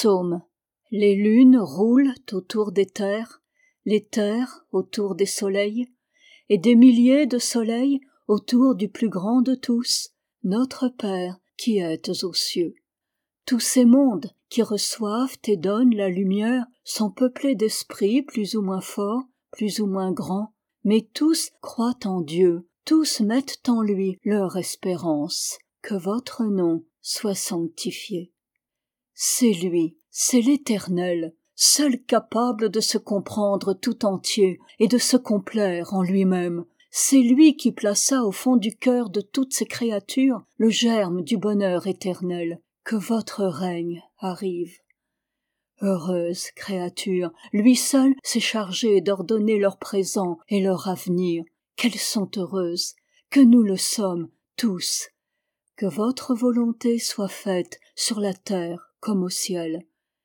Psaume. Les lunes roulent autour des terres, les terres autour des soleils, et des milliers de soleils autour du plus grand de tous, notre Père qui êtes aux cieux. Tous ces mondes qui reçoivent et donnent la lumière sont peuplés d'esprits plus ou moins forts, plus ou moins grands, mais tous croient en Dieu, tous mettent en lui leur espérance. Que votre nom soit sanctifié. C'est lui, c'est l'Éternel, seul capable de se comprendre tout entier et de se complaire en lui-même. C'est lui qui plaça au fond du cœur de toutes ses créatures le germe du bonheur éternel. Que votre règne arrive. Heureuse créature, lui seul s'est chargé d'ordonner leur présent et leur avenir. Qu'elles sont heureuses, que nous le sommes tous. Que votre volonté soit faite sur la terre comme au ciel.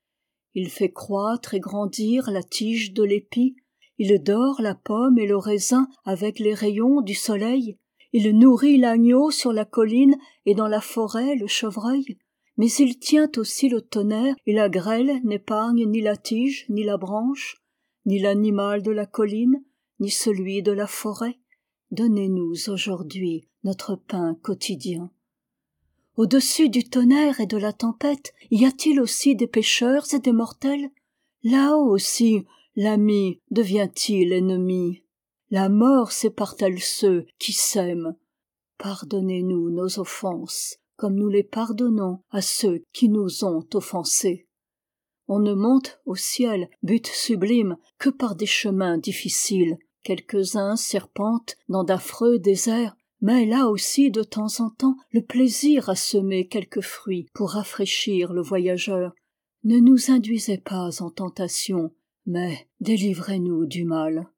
Il fait croître et grandir la tige de l'épi, il dore la pomme et le raisin avec les rayons du soleil, il nourrit l'agneau sur la colline et dans la forêt le chevreuil, mais il tient aussi le tonnerre et la grêle n'épargne ni la tige ni la branche, ni l'animal de la colline, ni celui de la forêt. Donnez-nous aujourd'hui notre pain quotidien. Au-dessus du tonnerre et de la tempête, y a-t-il aussi des pécheurs et des mortels? Là-haut aussi, l'ami devient-il ennemi? La mort sépare-t-elle ceux qui s'aiment? Pardonnez-nous nos offenses, comme nous les pardonnons à ceux qui nous ont offensés. On ne monte au ciel, but sublime, que par des chemins difficiles. Quelques-uns serpentent dans d'affreux déserts, mais là aussi de temps en temps le plaisir a semé quelques fruits pour rafraîchir le voyageur. Ne nous induisez pas en tentation, mais délivrez-nous du mal.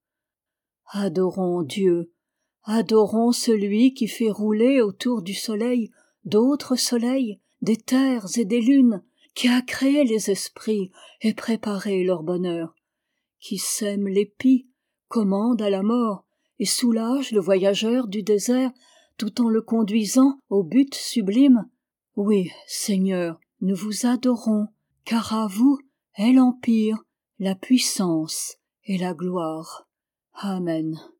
Adorons Dieu, adorons celui qui fait rouler autour du soleil d'autres soleils, des terres et des lunes, qui a créé les esprits et préparé leur bonheur, qui sème l'épi, commande à la mort et soulage le voyageur du désert tout en le conduisant au but sublime. Oui, Seigneur, nous vous adorons, car à vous est l'empire, la puissance et la gloire. Amen.